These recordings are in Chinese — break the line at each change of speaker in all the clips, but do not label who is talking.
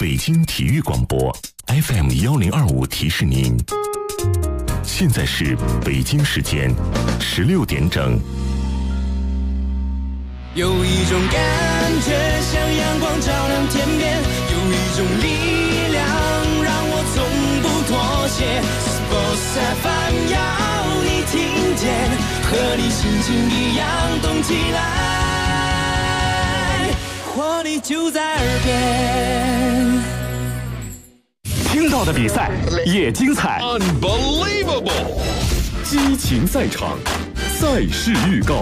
北京体育广播 FM1025提示您，现在是北京时间16点整。
有一种感觉像阳光照亮天边，有一种力量让我从不妥协。Sports FM 要你听见，和你心情一样动起来，活力就在耳边。
听到的比赛也精彩
Unbelievable
激情赛场，赛事预告。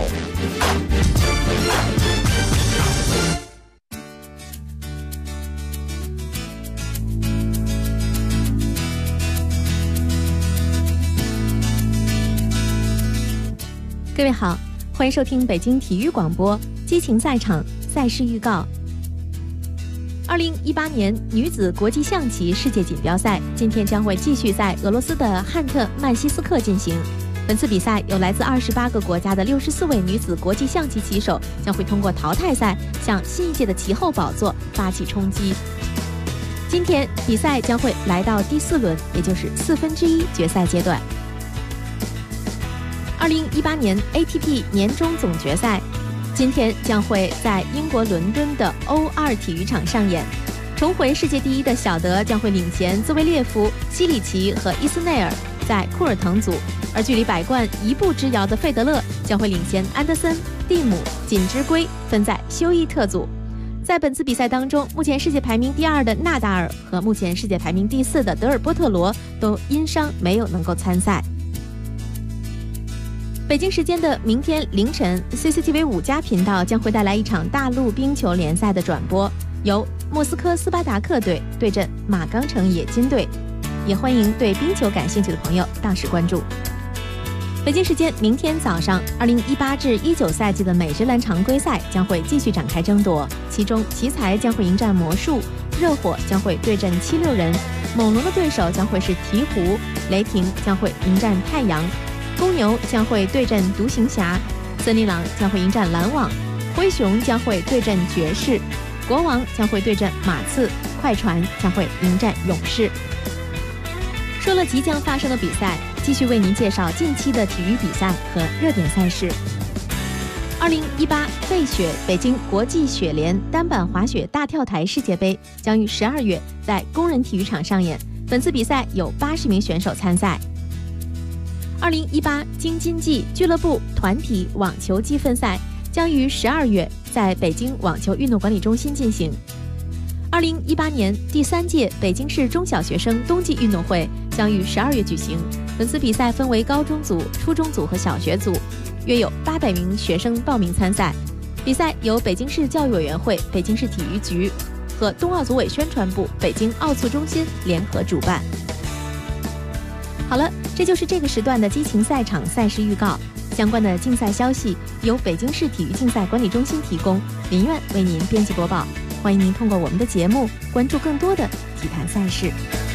各位好，欢迎收听北京体育广播激情赛场赛事预告。2018年女子国际象棋世界锦标赛今天将会继续在俄罗斯的汉特曼西斯克进行。本次比赛有来自28个国家的64位女子国际象棋棋手将会通过淘汰赛向新一届的其后宝座发起冲击。今天比赛将会来到第4轮，也就是1/4决赛阶段。2018年 ATP 年终总决赛今天将会在英国伦敦的O2体育场上演。重回世界第一的小德将会领衔兹维列夫、西里奇和伊斯内尔在库尔滕组，而距离百冠一步之遥的费德勒将会领衔安德森、蒂姆、锦织圭分在休伊特组。在本次比赛当中，目前世界排名第2的纳达尔和目前世界排名第4的德尔波特罗都因伤没有能够参赛。北京时间的明天凌晨 CCTV 5+频道将会带来一场大陆冰球联赛的转播，由莫斯科斯巴达克队对阵马钢城冶金队，也欢迎对冰球感兴趣的朋友到时关注。北京时间明天早上2018至19赛季的美职篮常规赛将会继续展开争夺，其中奇才将会迎战魔术，热火将会对阵76人，猛龙的对手将会是鹈鹕，雷霆将会迎战太阳，公牛将会对阵独行侠，森林狼将会迎战篮网，灰熊将会对阵爵士，国王将会对阵马刺，快船将会迎战勇士。说了即将发生的比赛，继续为您介绍近期的体育比赛和热点赛事。2018费雪北京国际雪联单板滑雪大跳台世界杯将于12月在工人体育场上演，本次比赛有80名选手参赛。2018京津冀俱乐部团体网球积分赛将于12月在北京网球运动管理中心进行。2018年第3届北京市中小学生冬季运动会将于12月举行，本次比赛分为高中组、初中组和小学组，约有800名学生报名参赛。比赛由北京市教育委员会、北京市体育局和冬奥组委宣传部、北京奥促中心联合主办。好了，这就是这个时段的激情赛场赛事预告。相关的竞赛消息由北京市体育竞赛管理中心提供，林苑为您编辑播报。欢迎您通过我们的节目关注更多的体坛赛事。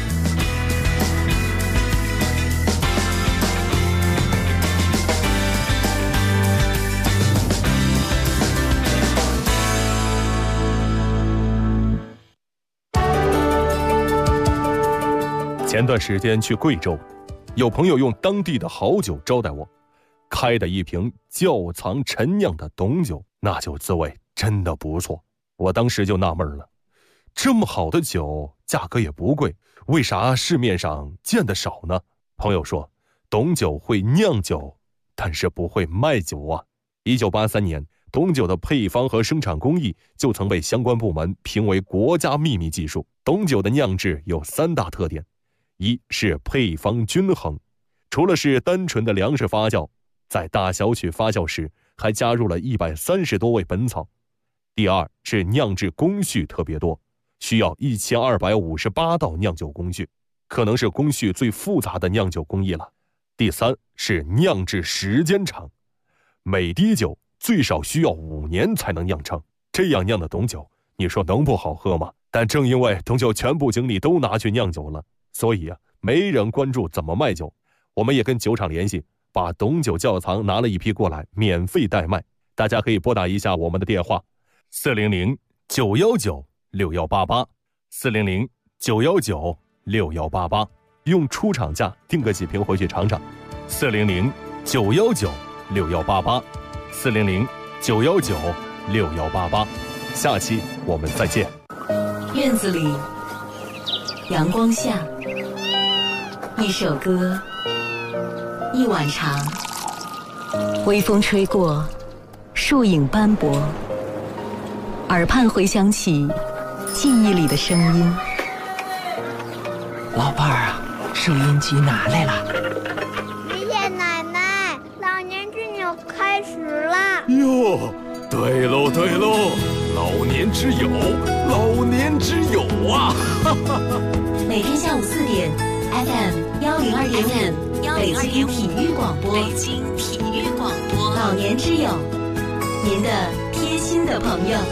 前段时间去贵州，有朋友用当地的好酒招待我，开的一瓶窖藏陈酿的董酒，那酒滋味真的不错。我当时就纳闷了，这么好的酒价格也不贵，为啥市面上见得少呢？朋友说，董酒会酿酒，但是不会卖酒啊。1983年，董酒的配方和生产工艺就曾被相关部门评为国家秘密技术。董酒的酿制有3大特点，一是配方均衡，除了是单纯的粮食发酵，在大小曲发酵时还加入了130多味本草。第二是酿制工序特别多，需要1258道酿酒工序，可能是工序最复杂的酿酒工艺了。第三是酿制时间长，每滴酒最少需要5年才能酿成，这样酿的董酒，你说能不好喝吗？但正因为董酒全部精力都拿去酿酒了，所以没人关注怎么卖酒。我们也跟酒厂联系，把董酒窖藏拿了一批过来，免费代卖。大家可以拨打一下我们的电话：400-919-6188 400-919-6188，用出厂价订个几瓶回去尝尝。400-919-6188，400-919-6188。下期我们再见。
院子里，阳光下，一首歌，一碗茶，微风吹过，树影斑驳，耳畔回响起记忆里的声音。
老伴儿啊，收音机拿来了。
爷爷奶奶，老年之友开始了。
哟，对喽对喽，老年之友，老年之友啊！
每天下午4点 ，FM 102.5，北京体育广播，北京体育广播，老年之友，您的贴心的朋友。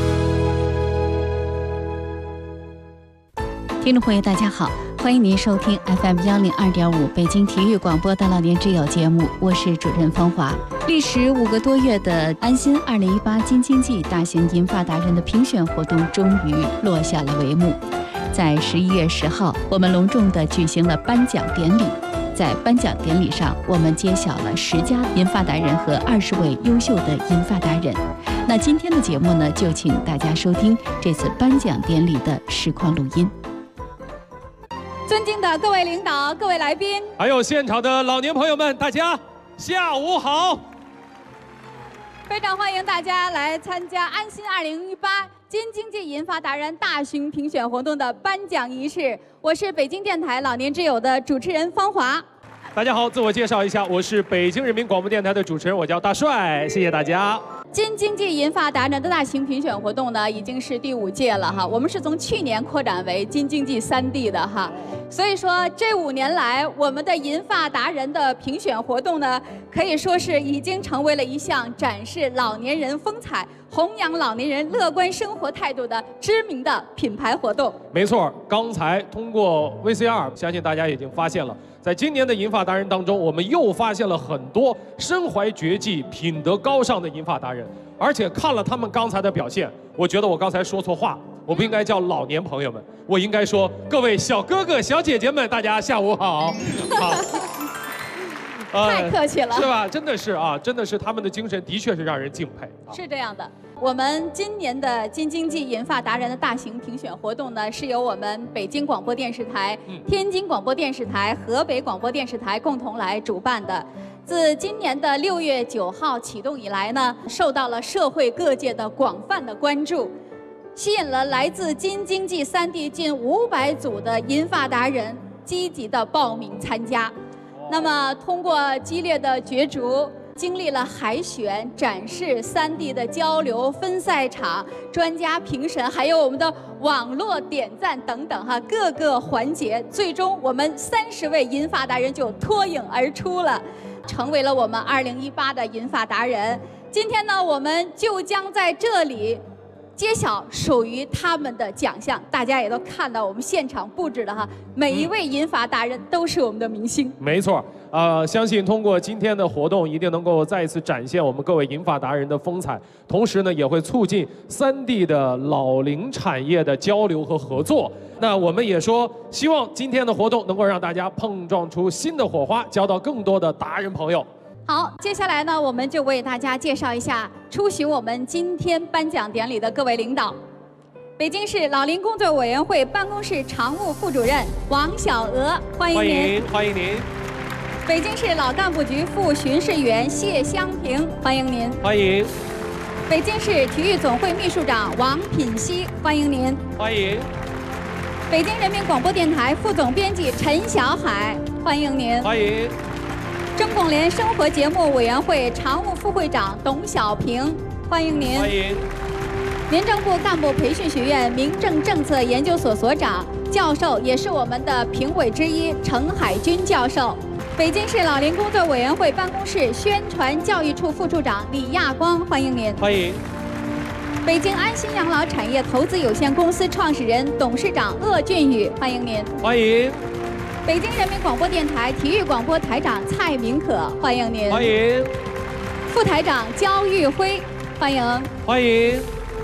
听众朋友，大家好，欢迎您收听 FM 102.5北京体育广播的老年之友节目，我是主持人芳华。历时5个多月的安心2018京津冀大型银发达人的评选活动终于落下了帷幕。在11月10号，我们隆重地举行了颁奖典礼。在颁奖典礼上，我们揭晓了10家银发达人和20位优秀的银发达人。那今天的节目呢，就请大家收听这次颁奖典礼的实况录音。
尊敬的各位领导、各位来宾，
还有现场的老年朋友们，大家下午好！
非常欢迎大家来参加安心2018京津冀银发达人大型评选活动的颁奖仪式。我是北京电台老年之友的主持人芳华。
大家好，自我介绍一下，我是北京人民广播电台的主持人，我叫大帅，谢谢大家。
京津冀银发达人的大型评选活动呢，已经是第5届了哈。我们是从去年扩展为京津冀3地的哈，所以说这5年来，我们的银发达人的评选活动呢，可以说是已经成为了一项展示老年人风采、弘扬老年人乐观生活态度的知名的品牌活动。
没错，刚才通过 VCR， 相信大家已经发现了。在今年的银发达人当中，我们又发现了很多身怀绝技、品德高尚的银发达人，而且看了他们刚才的表现，我觉得我刚才说错话，我不应该叫老年朋友们，我应该说各位小哥哥、小姐姐们，大家下午好。好。
太客气了，
是吧？真的是啊，真的是他们的精神的确是让人敬佩。
是这样的，我们今年的京津冀银发达人的大型评选活动呢，是由我们北京广播电视台、天津广播电视台、河北广播电视台共同来主办的。自今年的6月9号启动以来呢，受到了社会各界的广泛的关注，吸引了来自京津冀3地近500组的银发达人积极的报名参加。那么，通过激烈的角逐，经历了海选、展示、3地的交流、分赛场、专家评审，还有我们的网络点赞等等哈，各个环节，最终我们30位银发达人就脱颖而出了，成为了我们2018的银发达人。今天呢，我们就将在这里揭晓属于他们的奖项。大家也都看到我们现场布置的哈，每一位银发达人都是我们的明星。
没错，相信通过今天的活动，一定能够再一次展现我们各位银发达人的风采，同时呢，也会促进3地的老龄产业的交流和合作。那我们也说，希望今天的活动能够让大家碰撞出新的火花，交到更多的达人朋友。
好，接下来呢，我们就为大家介绍一下出席我们今天颁奖典礼的各位领导。北京市老龄工作委员会办公室常务副主任王小娥，欢迎您。
欢迎您。
北京市老干部局副巡视员谢香平，欢迎您。
欢迎。
北京市体育总会秘书长王品熙，欢迎您。
欢迎。
北京人民广播电台副总编辑陈小海，欢迎您。
欢迎。
中共联生活节目委员会常务副会长董小平，欢迎您。
欢迎。
民政部干部培训学院民政政策研究所所长、教授，也是我们的评委之一程海军教授。北京市老龄工作委员会办公室宣传教育处副处长李亚光，欢迎您。
欢迎。
北京安心养老产业投资有限公司创始人、董事长鄂俊宇，欢迎您。
欢迎。
北京人民广播电台体育广播台长蔡明可，欢迎您。
欢迎。
副台长焦玉辉，欢迎。
欢迎。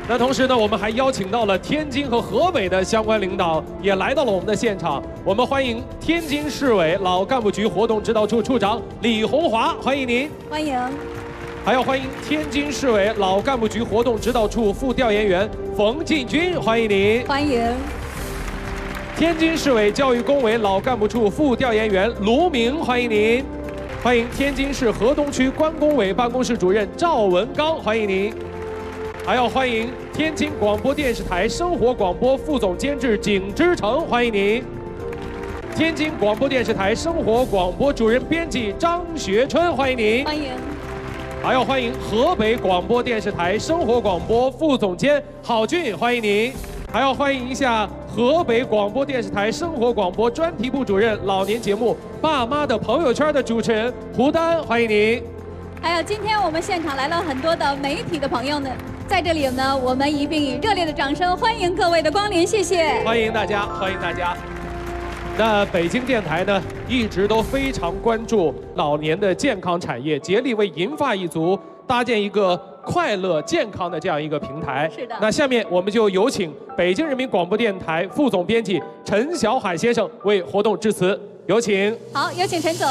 那同时呢，我们还邀请到了天津和河北的相关领导，也来到了我们的现场。我们欢迎天津市委老干部局活动指导处处长李红华，欢迎您。
欢迎。
还要欢迎天津市委老干部局活动指导处副调研员冯进军，欢迎您。
欢迎。
天津市委教育工委老干部处副调研员卢明，欢迎您。欢迎天津市河东区关工委办公室主任赵文刚，欢迎您。还要欢迎天津广播电视台生活广播副总监制景之成，欢迎您。天津广播电视台生活广播主任编辑张学春，欢迎您。
欢迎。
还要欢迎河北广播电视台生活广播副总监郝俊，欢迎您。还要欢迎一下河北广播电视台生活广播专题部主任、老年节目《爸妈的朋友圈》的主持人胡丹，欢迎您。
还有今天我们现场来了很多的媒体的朋友呢，在这里呢，我们一并以热烈的掌声欢迎各位的光临，谢谢。
欢迎大家，欢迎大家。那北京电台呢，一直都非常关注老年的健康产业，竭力为银发一族搭建一个快乐健康的这样一个平台。
是的。
那下面我们就有请北京人民广播电台副总编辑陈小海先生为活动致辞，有请。
好，有请陈总。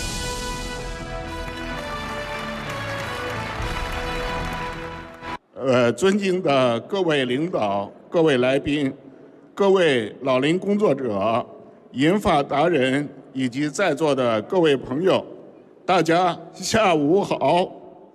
尊敬的各位领导、各位来宾、各位老龄工作者、银发达人以及在座的各位朋友，大家下午好。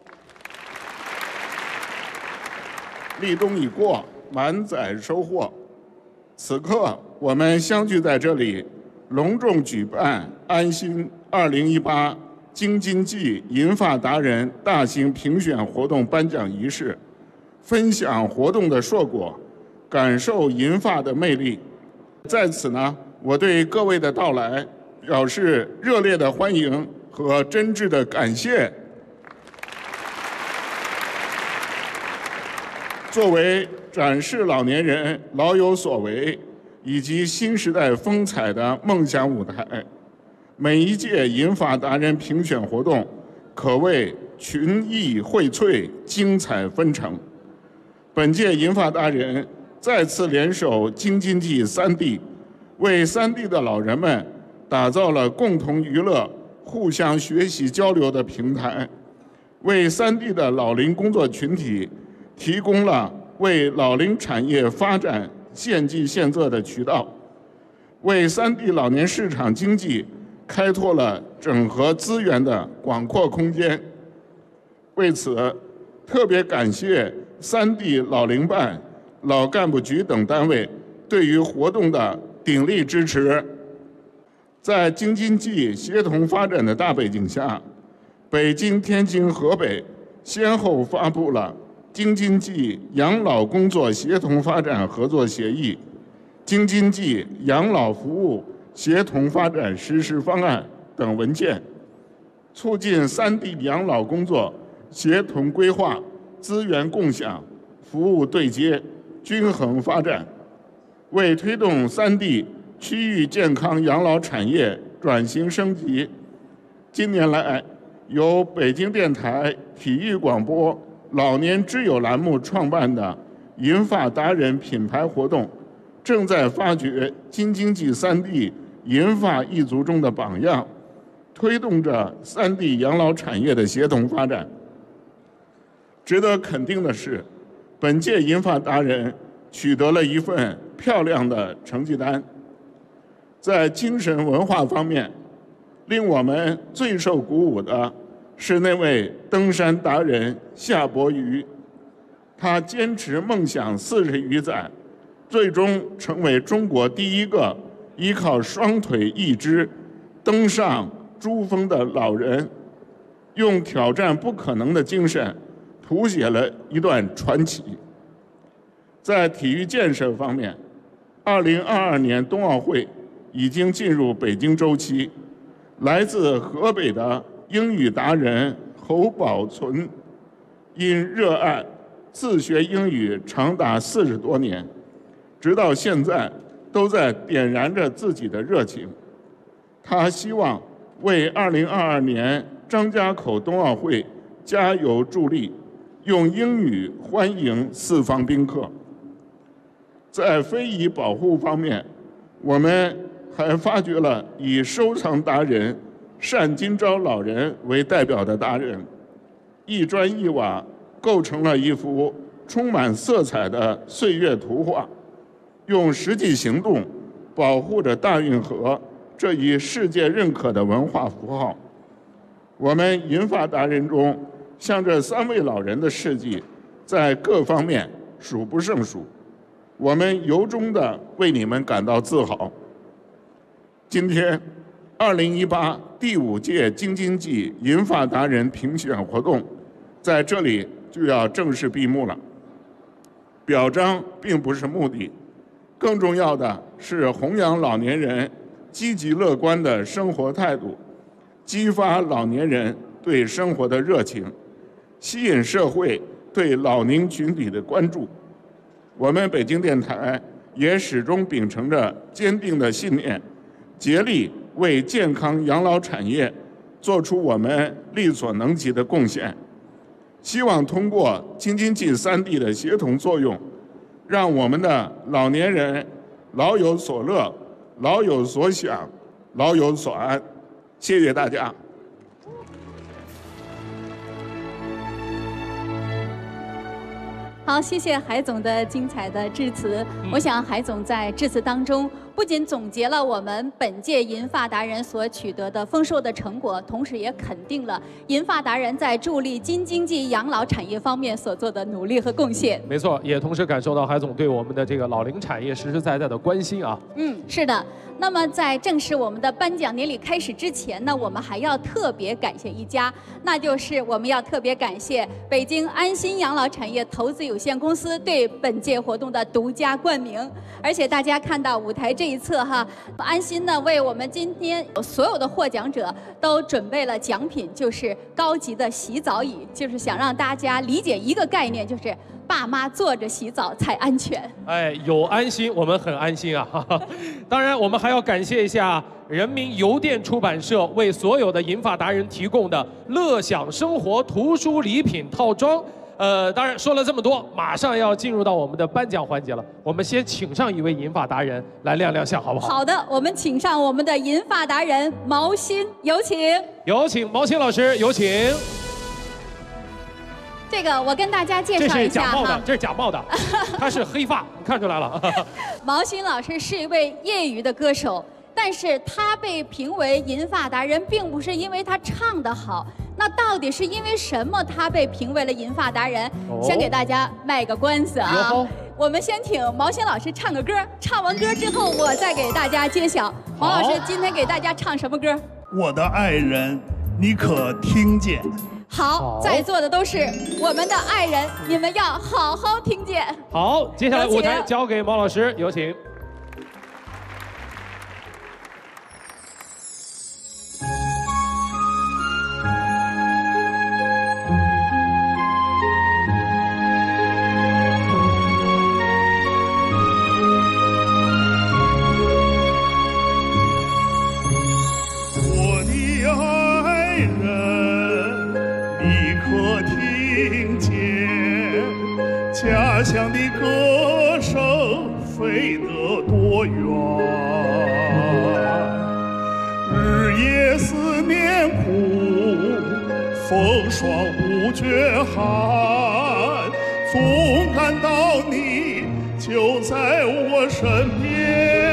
立冬已过，满载收获。此刻，我们相聚在这里，隆重举办安心2018京津冀银发达人大型评选活动颁奖仪式，分享活动的硕果，感受银发的魅力。在此呢，我对各位的到来表示热烈的欢迎和真挚的感谢。作为展示老年人老有所为以及新时代风采的梦想舞台，每一届银发达人评选活动可谓群艺荟萃、精彩纷呈。本届银发达人再次联手京津冀3地，为3地的老人们打造了共同娱乐、互相学习交流的平台，为3地的老龄工作群体提供了为老龄产业发展献计献策的渠道，为3地老年市场经济开拓了整合资源的广阔空间。为此，特别感谢3地老龄办、老干部局等单位对于活动的鼎力支持。在京津冀协同发展的大背景下，北京、天津、河北先后发布了京津冀养老工作协同发展合作协议、京津冀养老服务协同发展实施方案等文件，促进3地养老工作协同规划、资源共享、服务对接、均衡发展，为推动3地区域健康养老产业转型升级，近年来由北京电台体育广播老年之友栏目创办的银发达人品牌活动，正在发掘京津冀3地银发一族中的榜样，推动着3地养老产业的协同发展。值得肯定的是，本届银发达人取得了一份漂亮的成绩单。在精神文化方面，令我们最受鼓舞的是那位登山达人夏伯渝，他坚持梦想40余载，最终成为中国第一个依靠双腿一只登上珠峰的老人，用挑战不可能的精神谱写了一段传奇。在体育建设方面，2022年冬奥会已经进入北京周期，来自河北的英语达人侯宝存，因热爱自学英语长达40多年，直到现在都在点燃着自己的热情。他希望为2022年张家口冬奥会加油助力， 用英语欢迎四方宾客。在非遗保护方面，我们还发掘了以收藏达人单金钊老人为代表的达人，一砖一瓦构成了一幅充满色彩的岁月图画，用实际行动保护着大运河这一世界认可的文化符号。我们银发达人中，像这3位老人的事迹，在各方面数不胜数，我们由衷地为你们感到自豪。今天，2018第5届京津冀银发达人评选活动，在这里就要正式闭幕了。表彰并不是目的，更重要的是弘扬老年人积极乐观的生活态度，激发老年人对生活的热情，吸引社会对老龄群体的关注。我们北京电台也始终秉承着坚定的信念，竭力为健康养老产业做出我们力所能及的贡献。希望通过京津冀3地的协同作用，让我们的老年人老有所乐，老有所享，老有所安。谢谢大家。
好，谢谢海总的精彩的致辞。我想海总在致辞当中，不仅总结了我们本届银发达人所取得的丰硕的成果，同时也肯定了银发达人在助力京津冀养老产业方面所做的努力和贡献。
没错，也同时感受到海总对我们的这个老龄产业实实在在的关心啊。
是的。那么在正式我们的颁奖典礼开始之前呢，我们还要特别感谢一家，那就是我们要特别感谢北京安心养老产业投资有限公司对本届活动的独家冠名。而且大家看到舞台这一侧哈，安心呢为我们今天所有的获奖者都准备了奖品，就是高级的洗澡椅，就是想让大家理解一个概念，就是爸妈坐着洗澡才安全。
哎，有安心，我们很安心啊！当然，我们还要感谢一下人民邮电出版社为所有的银发达人提供的乐享生活图书礼品套装。当然说了这么多，马上要进入到我们的颁奖环节了。我们先请上一位银发达人来亮亮相，好不好？
好的，我们请上我们的银发达人毛新，有请。
有请毛新老师，有请。
这个我跟大家介绍一下，
这是假冒的，这是假冒的，他是黑发，你看出来了。
毛新老师是一位业余的歌手，但是他被评为银发达人，并不是因为他唱得好，那到底是因为什么他被评为了银发达人？先给大家卖个关子啊！我们先请毛新老师唱个歌，唱完歌之后我再给大家揭晓。毛老师今天给大家唱什么歌？
我的爱人，你可听见？
好，在座的都是我们的爱人，你们要好好听见。
好，接下来舞台交给毛老师，有请。
家乡的歌声飞得多远，日夜思念苦，风霜不觉寒，总感到你就在我身边。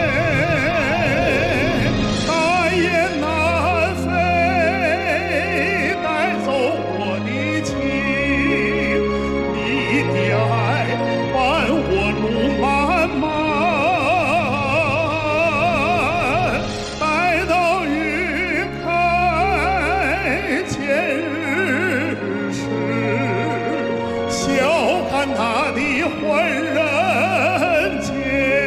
大雁南飞，带走我的情，你的爱伴我路漫漫，待到云开见日时，笑看他的浑人间。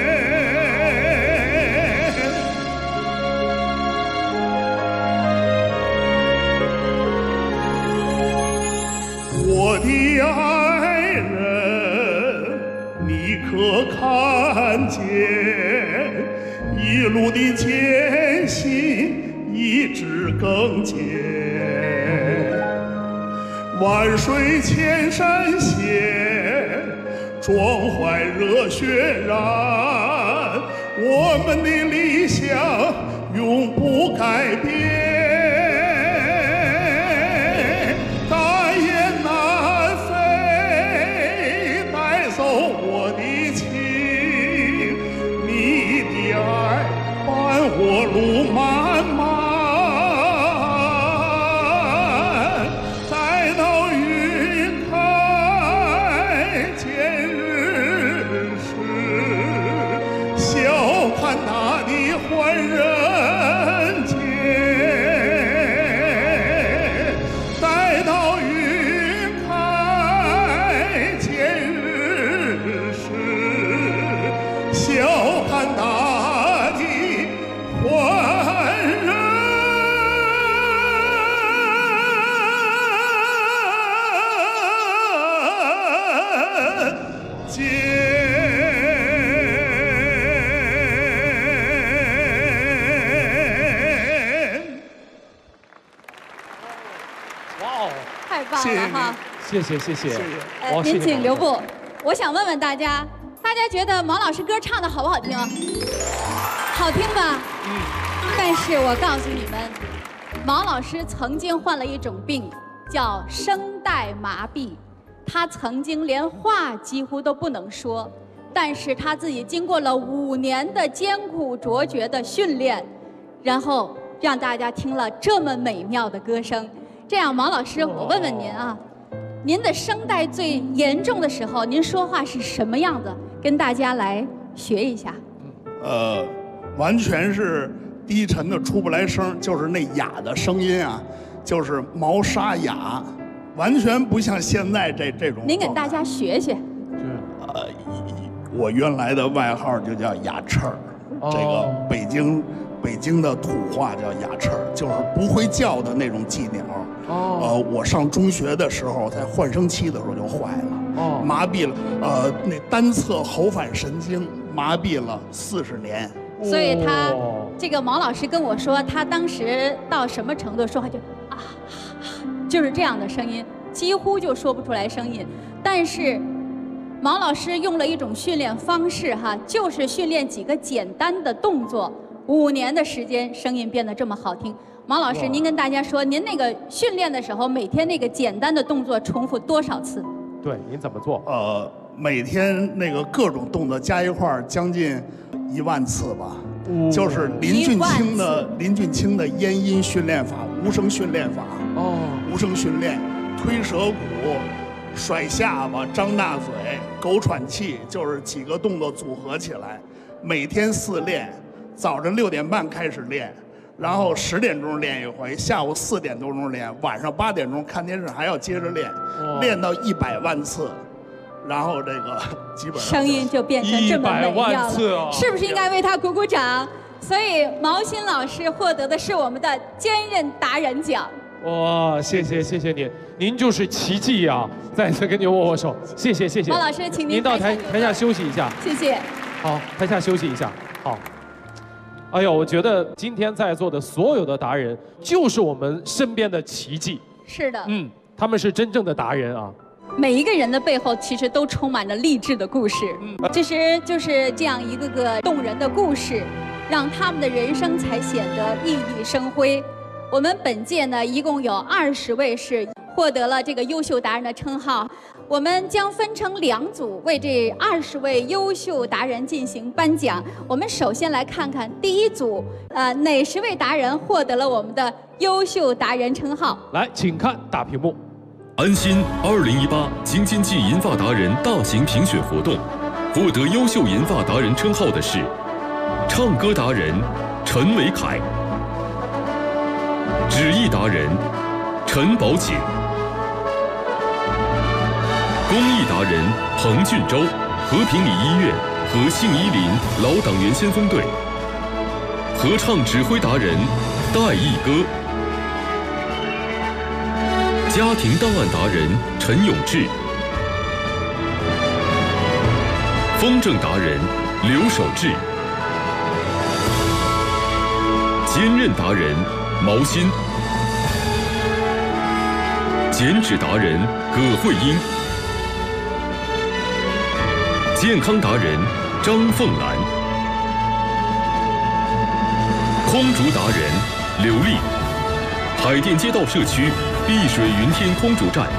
我的爱人，你可看见？一路的艰辛，一直更艰。 万水千山险，壮怀热血燃，我们的理想永不改变。大雁南飞，带走我的情，你的爱伴我路漫漫。
谢谢。
您请留步。我想问问大家，大家觉得毛老师歌唱的好不好听？好听吧？但是我告诉你们，毛老师曾经患了一种病，叫声带麻痹。他曾经连话几乎都不能说，但是他自己经过了5年的艰苦卓绝的训练，然后让大家听了这么美妙的歌声。这样，毛老师，我问问您啊。您的声带最严重的时候，您说话是什么样子？跟大家来学一下。
完全是低沉的出不来声，就是那哑的声音啊，就是毛沙哑，完全不像现在这种。
您给大家学学。
我原来的外号就叫哑翅儿，这个北京的土话叫哑翅儿，就是不会叫的那种寄鸟。我上中学的时候，在换声期的时候就坏了，麻痹了，那单侧喉返神经麻痹了40年。
所以他这个毛老师跟我说，他当时到什么程度说话就就是这样的声音，几乎就说不出来声音。但是毛老师用了一种训练方式哈，就是训练几个简单的动作，5年的时间，声音变得这么好听。毛老师，您跟大家说，您那个训练的时候，每天那个简单的动作重复多少次？
对，您怎么做？
每天那个各种动作加一块儿，将近1万次吧。就是林俊卿的咽音训练法、无声训练法。无声训练，推舌骨、甩下巴、张大嘴、狗喘气，就是几个动作组合起来，每天4练，早晨6点半开始练。然后10点钟练一回，下午4点多钟练，晚上8点钟看电视还要接着练，练到100万次，然后这个基本上
声音就变成这么美妙了，是不是应该为他鼓鼓掌？所以毛新老师获得的是我们的坚韧达人奖。
哇，谢谢您，您就是奇迹呀！再次跟您握握手，谢谢。
毛老师，请您
到台下休息一下。
谢谢。
好，台下休息一下。好。哎呦，我觉得今天在座的所有的达人，就是我们身边的奇迹。
是的。
他们是真正的达人啊。
每一个人的背后，其实都充满了励志的故事。其实就是这样一个个动人的故事，让他们的人生才显得熠熠生辉。我们本届呢，一共有20位是获得了这个优秀达人的称号。我们将分成2组，为这20位优秀达人进行颁奖。我们首先来看看第一组，哪10位达人获得了我们的优秀达人称号？
来，请看大屏幕。
安心2018京津冀银发达人大型评选活动，获得优秀银发达人称号的是唱歌达人陈维凯、纸艺达人陈宝锦、公益达人彭俊洲，和平里医院和信宜林老党员先锋队；合唱指挥达人戴义歌；家庭档案达人陈永志；风筝达人刘守志；坚韧达人毛新； 减脂达人葛慧英，健康达人张凤兰，空竹达人刘丽，海淀街道社区碧水云天空竹站。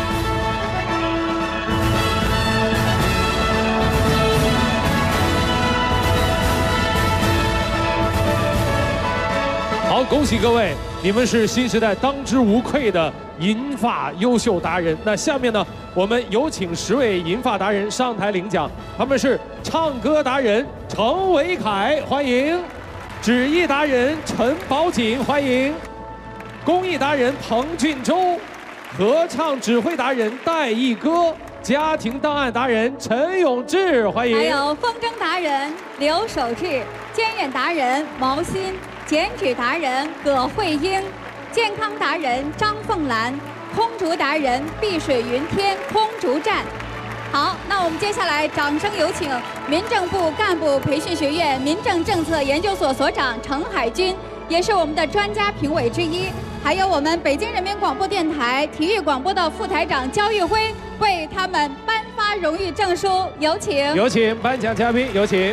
好，恭喜各位，你们是新时代当之无愧的银发优秀达人。那下面呢，我们有请10位银发达人上台领奖，他们是唱歌达人程维凯，欢迎；纸艺达人陈宝锦，欢迎；公益达人彭俊洲；合唱指挥达人戴义歌；家庭档案达人陈永志，欢迎；
还有风筝达人刘守志，坚韧达人毛新。减脂达人葛慧英，健康达人张凤兰，空竹达人碧水云天空竹站。好，那我们接下来掌声有请民政部干部培训学院民政政策研究所所长程海军，也是我们的专家评委之一。还有我们北京人民广播电台体育广播的副台长焦玉辉，为他们颁发荣誉证书，有请。
有请颁奖嘉宾，有请。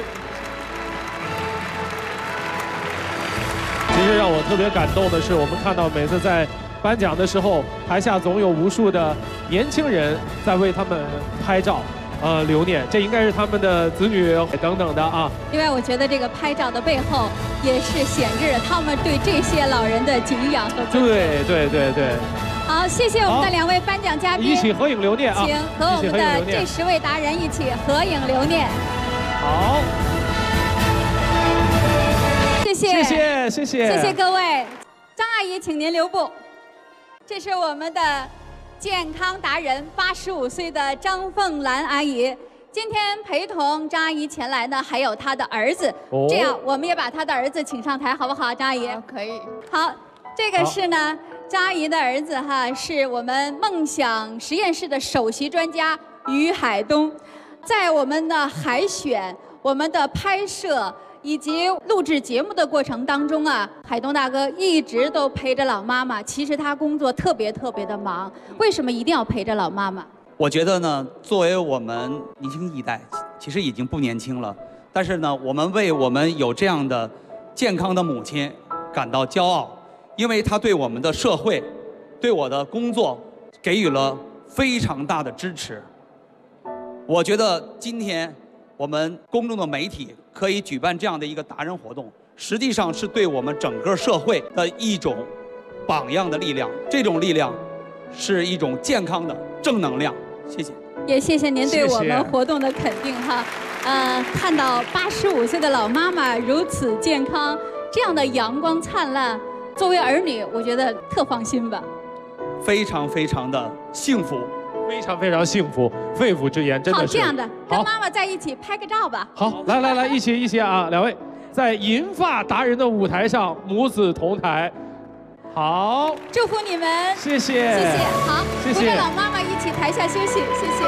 其实让我特别感动的是，我们看到每次在颁奖的时候，台下总有无数的年轻人在为他们拍照，留念。这应该是他们的子女等等的啊。
另外，我觉得这个拍照的背后，也是显示着他们对这些老人的敬仰和尊重。
对。
好，谢谢我们的2位颁奖嘉宾，
一起合影留念啊！
请和我们的这10位达人一起合影留念。
好。
谢谢各位，张阿姨，请您留步。这是我们的健康达人85岁的张凤兰阿姨。今天陪同张阿姨前来呢，还有她的儿子。这样，我们也把她的儿子请上台，好不好，张阿姨？
可以。
好，这个是呢，张阿姨的儿子哈，是我们梦想实验室的首席专家于海东。在我们的海选、我们的拍摄以及录制节目的过程当中啊，海东大哥一直都陪着老妈妈。其实他工作特别的忙，为什么一定要陪着老妈妈？
我觉得呢，作为我们年轻一代，其实已经不年轻了，但是呢，我们为我们有这样的健康的母亲感到骄傲，因为她对我们的社会、对我的工作给予了非常大的支持。我觉得今天我们公众的媒体可以举办这样的一个达人活动，实际上是对我们整个社会的一种榜样的力量。这种力量是一种健康的正能量。谢谢。
也谢谢您对我们活动的肯定哈。看到85岁的老妈妈如此健康，这样的阳光灿烂，作为儿女，我觉得特放心吧。
非常的幸福。
非常幸福，肺腑之言，真的是。
好，这样的，跟妈妈在一起拍个照吧。
好，来，一起啊！2位在银发达人的舞台上母子同台。好，
祝福你们。
谢谢。
好，扶着老妈妈一起台下休息，谢谢。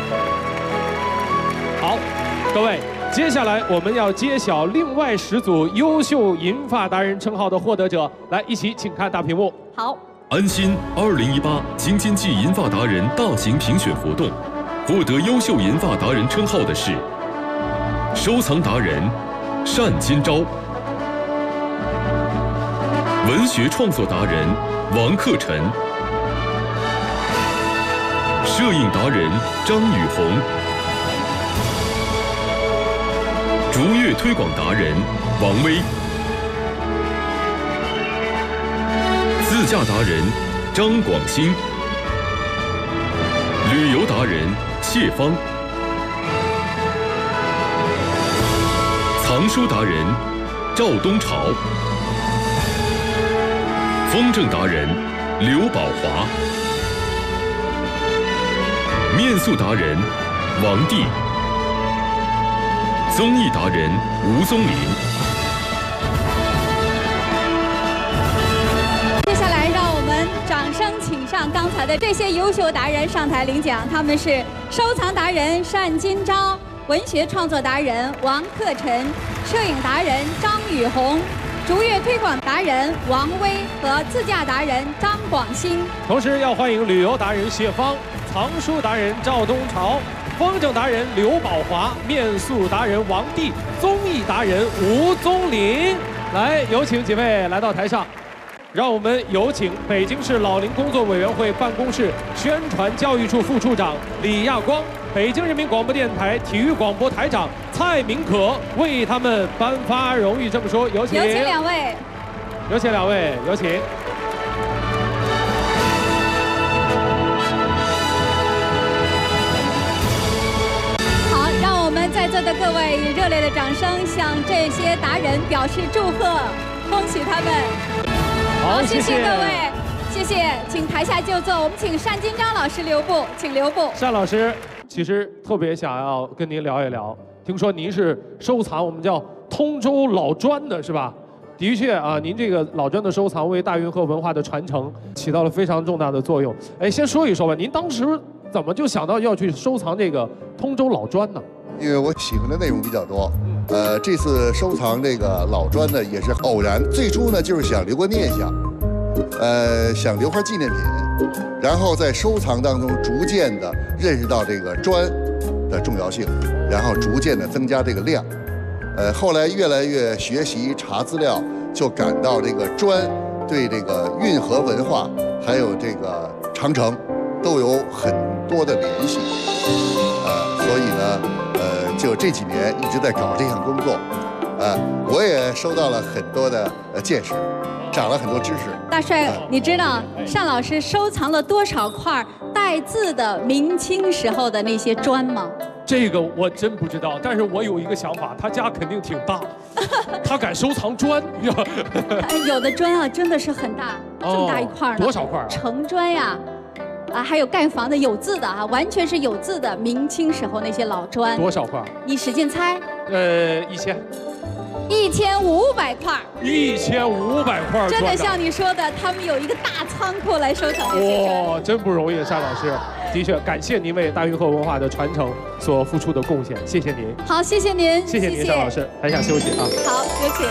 好，各位，接下来我们要揭晓另外10组优秀银发达人称号的获得者，来，一起请看大屏幕。
好。
安心2018京津冀银发达人大型评选活动，获得优秀银发达人称号的是收藏达人单金钊，文学创作达人王克晨，摄影达人张雨红，竹乐推广达人王威，自驾达人张广兴，旅游达人谢芳，藏书达人赵东朝，风筝达人刘宝华，面塑达人王帝，综艺达人吴宗林。
掌声请上刚才的这些优秀达人上台领奖，他们是收藏达人单金钊、文学创作达人王克晨、摄影达人张雨红、 竹乐推广达人王威和自驾达人张广新。
同时要欢迎旅游达人谢芳、藏书达人赵东朝、风筝达人刘宝华、面塑达人王帝、综艺达人吴宗林。来，有请几位来到台上。让我们有请北京市老龄工作委员会办公室宣传教育处副处长李亚光、北京人民广播电台体育广播台长蔡明可为他们颁发荣誉证书。有请。
有请两位。
有请两位，有请。
好，让我们在座的各位以热烈的掌声向这些达人表示祝贺，恭喜他们。好，谢谢各位，谢谢，请台下就座。我们请单金章老师留步，请留步。
单老师，其实特别想要跟您聊一聊，听说您是收藏我们叫通州老砖的，是吧？的确啊，您这个老砖的收藏为大运河文化的传承起到了非常重大的作用。哎，先说一说吧，您当时怎么就想到要去收藏这个通州老砖呢？
因为我喜欢的内容比较多。这次收藏这个老砖呢，也是偶然。最初呢，就是想留个念想，想留块纪念品，然后在收藏当中逐渐的认识到这个砖的重要性，然后逐渐的增加这个量。后来越来越学习查资料，就感到这个砖对这个运河文化还有这个长城都有很多的联系。所以呢，就这几年一直在搞这项工作，我也收到了很多的见识，长了很多知识。
大帅，你知道单老师收藏了多少块带字的明清时候的那些砖吗？
这个我真不知道，但是我有一个想法，他家肯定挺大，他敢收藏砖。
有的砖啊，真的是很大，这么大一块呢。
多少块？
城砖呀。还有盖房的有字的啊，完全是有字的明清时候那些老砖。
多少块？
你使劲猜。
1000。
1500块。
1500块。
真的像你说的，他们有一个大仓库来收藏这些砖。
哇，真不容易，单老师。的确，感谢您为大运河文化的传承所付出的贡献，谢谢您。
好，谢谢您，
谢谢您，单老师。台下休息啊。
好，有请。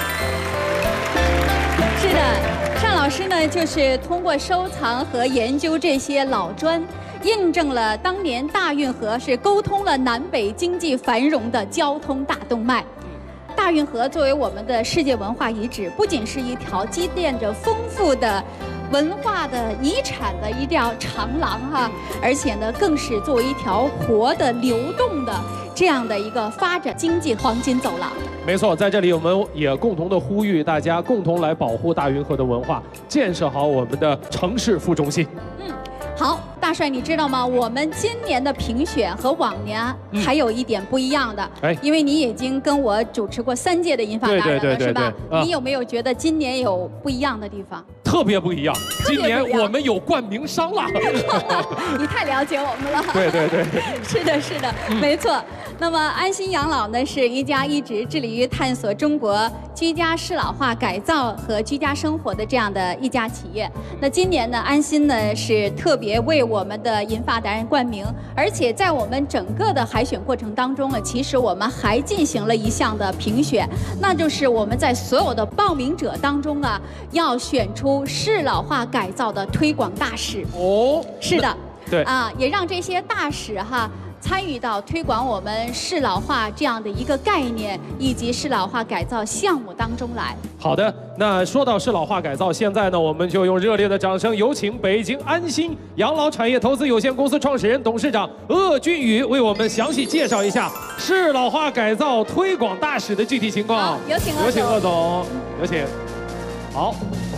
是的。单老师呢，就是通过收藏和研究这些老砖，印证了当年大运河是沟通了南北经济繁荣的交通大动脉。大运河作为我们的世界文化遗址，不仅是一条积淀着丰富的文化的遗产的一条长廊哈，而且呢，更是作为一条活的、流动的这样的一个发展经济黄金走廊。
没错，在这里我们也共同的呼吁大家共同来保护大运河的文化，建设好我们的城市副中心。
好，大帅，你知道吗？我们今年的评选和往年还有一点不一样的，因为你已经跟我主持过3届的银发达人了，是吧？你有没有觉得今年有不一样的地方？
特别不一样，今年我们有冠名商了。
你太了解我们了。
对对对，
是的，是的，没错。那么安心养老呢，是一家一直致力于探索中国居家适老化改造和居家生活的这样的一家企业。那今年呢，安心呢是特别为我们的银发达人冠名，而且在我们整个的海选过程当中呢，其实我们还进行了一项的评选，那就是我们在所有的报名者当中啊，要选出适老化改造的推广大使。
哦，
是的，
对
啊，也让这些大使哈。参与到推广我们适老化这样的一个概念以及适老化改造项目当中来。
好的，那说到适老化改造，现在呢，我们就用热烈的掌声，有请北京安心养老产业投资有限公司创始人、董事长鄂俊宇为我们详细介绍一下适老化改造推广大使的具体情况。
有请
有请鄂总，有请。好，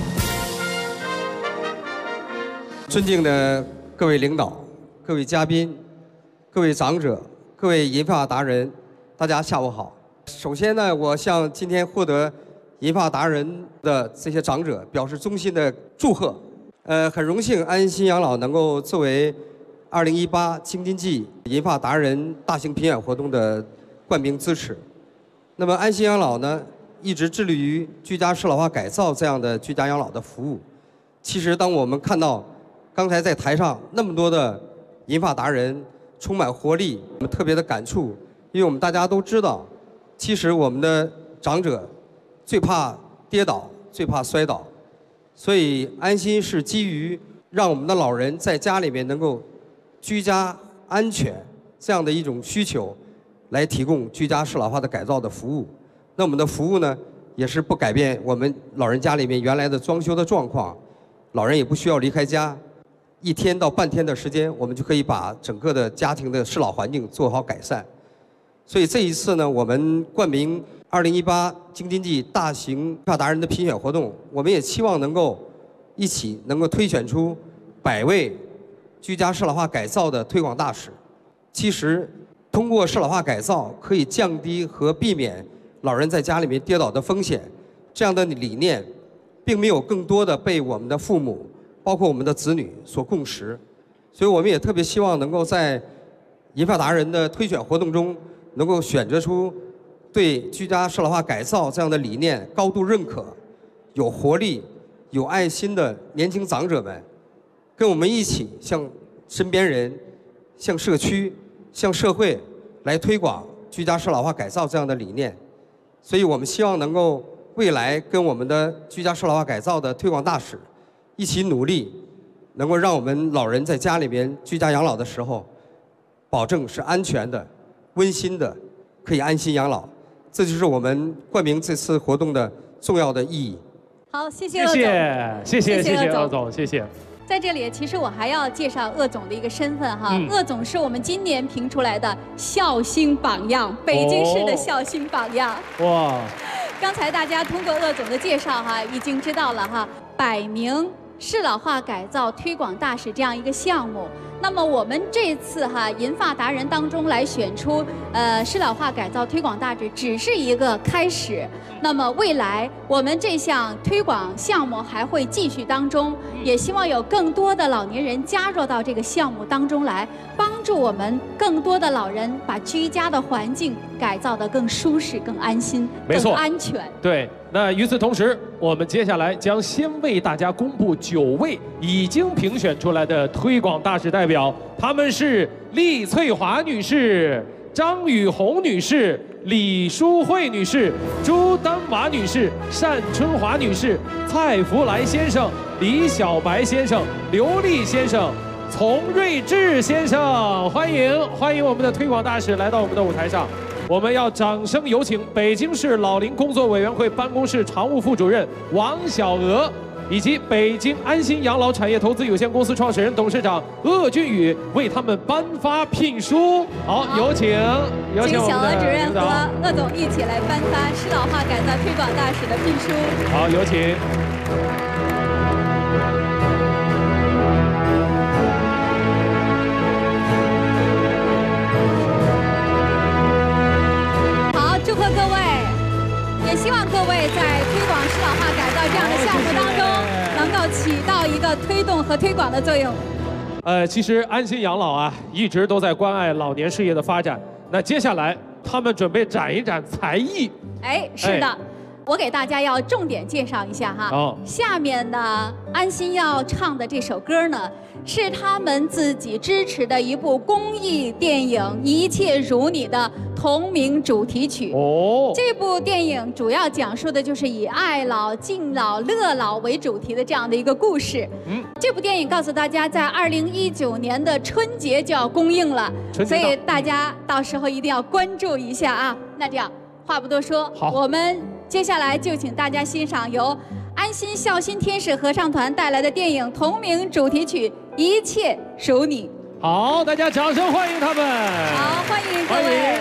尊敬的各位领导、各位嘉宾。各位长者、各位银发达人，大家下午好。首先呢，我向今天获得银发达人的这些长者表示衷心的祝贺。很荣幸安心养老能够作为2018京津冀银发达人大型评选活动的冠名支持。那么安心养老呢，一直致力于居家适老化改造这样的居家养老的服务。其实，当我们看到刚才在台上那么多的银发达人，充满活力，我们特别的感触，因为我们大家都知道，其实我们的长者最怕跌倒，最怕摔倒，所以安心是基于让我们的老人在家里面能够居家安全这样的一种需求，来提供居家适老化的改造的服务。那我们的服务呢，也是不改变我们老人家里面原来的装修的状况，老人也不需要离开家，1天到半天的时间，我们就可以把整个的家庭的适老环境做好改善。所以这一次呢，我们冠名2018京津冀大型银发达人的评选活动，我们也期望能够一起能够推选出100位居家适老化改造的推广大使。其实，通过适老化改造可以降低和避免老人在家里面跌倒的风险，这样的理念，并没有更多的被我们的父母，包括我们的子女所共识。所以我们也特别希望能够在银发达人的推选活动中，能够选择出对居家适老化改造这样的理念高度认可、有活力、有爱心的年轻长者们，跟我们一起向身边人、向社区、向社会来推广居家适老化改造这样的理念。所以我们希望能够未来跟我们的居家适老化改造的推广大使一起努力，能够让我们老人在家里边居家养老的时候，保证是安全的、温馨的，可以安心养老。这就是我们冠名这次活动的重要的意义。
好，谢谢鄂总，
谢谢鄂总，谢谢。
在这里，其实我还要介绍鄂总的一个身份哈。鄂总是我们今年评出来的孝心榜样，北京市的孝心榜样。哇！刚才大家通过鄂总的介绍哈，已经知道了哈，100名适老化改造推广大使这样一个项目。那么我们这次哈银发达人当中来选出适老化改造推广大使，只是一个开始。那么未来我们这项推广项目还会继续当中，也希望有更多的老年人加入到这个项目当中来，帮助我们更多的老人把居家的环境改造得更舒适、更安心、更安全。
对。那与此同时，我们接下来将先为大家公布9位已经评选出来的推广大使代表，他们是厉翠华女士、张雨红女士、李淑慧女士、朱丹娃女士、单春华女士、蔡福来先生、李小白先生、刘丽先生、丛瑞智先生，欢迎我们的推广大使来到我们的舞台上。我们要掌声有请北京市老龄工作委员会办公室常务副主任王小娥，以及北京安心养老产业投资有限公司创始人、董事长鄂俊宇为他们颁发聘书。好，有请
小娥主任和鄂总一起来颁发适老化改造推广大使的聘书。
好，有请。
祝贺各位，也希望各位在推广适老化改造这样的项目当中，能够起到一个推动和推广的作用。
其实安心养老啊，一直都在关爱老年事业的发展。那接下来，他们准备展一展才艺。
哎，是的。我给大家要重点介绍一下哈，下面呢，安心要唱的这首歌呢，是他们自己支持的一部公益电影《一切如你》的同名主题曲。这部电影主要讲述的就是以爱老、敬老、乐老为主题的这样的一个故事。这部电影告诉大家，在2019年的春节就要公映了，所以大家到时候一定要关注一下啊。那这样话不多说，我们接下来就请大家欣赏由安心孝心天使合唱团带来的电影同名主题曲《一切属你》。
好，大家掌声欢迎他们。
好，欢迎各位。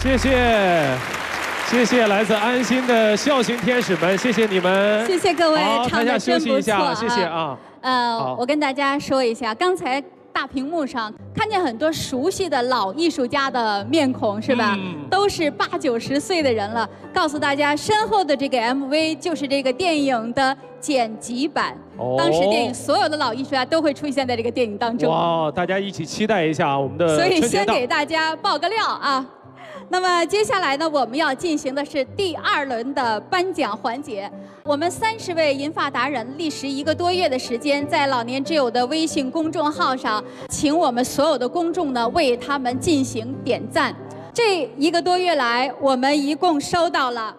谢谢。谢谢来自安心的孝行天使们，谢谢你们，
谢谢各位，
好，
唱得真不错，
谢谢啊。
我跟大家说一下，刚才大屏幕上看见很多熟悉的老艺术家的面孔，是吧？都是80、90岁的人了。告诉大家，身后的这个 MV 就是这个电影的剪辑版。当时电影所有的老艺术家都会出现在这个电影当中。
哇，大家一起期待一下我们的
所以先给大家爆个料啊。那么接下来呢，我们要进行的是第2轮的颁奖环节。我们30位银发达人历时1个多月的时间，在老年之友的微信公众号上，请我们所有的公众呢为他们进行点赞。这1个多月来，我们一共收到了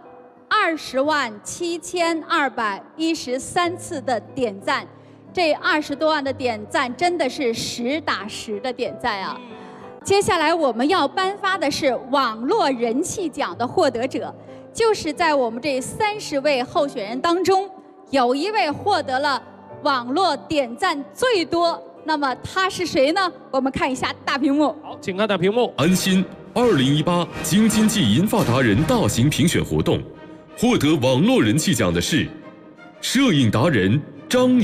207213次的点赞，这20多万的点赞真的是实打实的点赞啊！接下来我们要颁发的是网络人气奖的获得者，就是在我们这30位候选人当中，有一位获得了网络点赞最多。那么他是谁呢？我们看一下大屏幕。
好，请看大屏幕。
安心2018京津冀银发达人大型评选活动，获得网络人气奖的是摄影达人张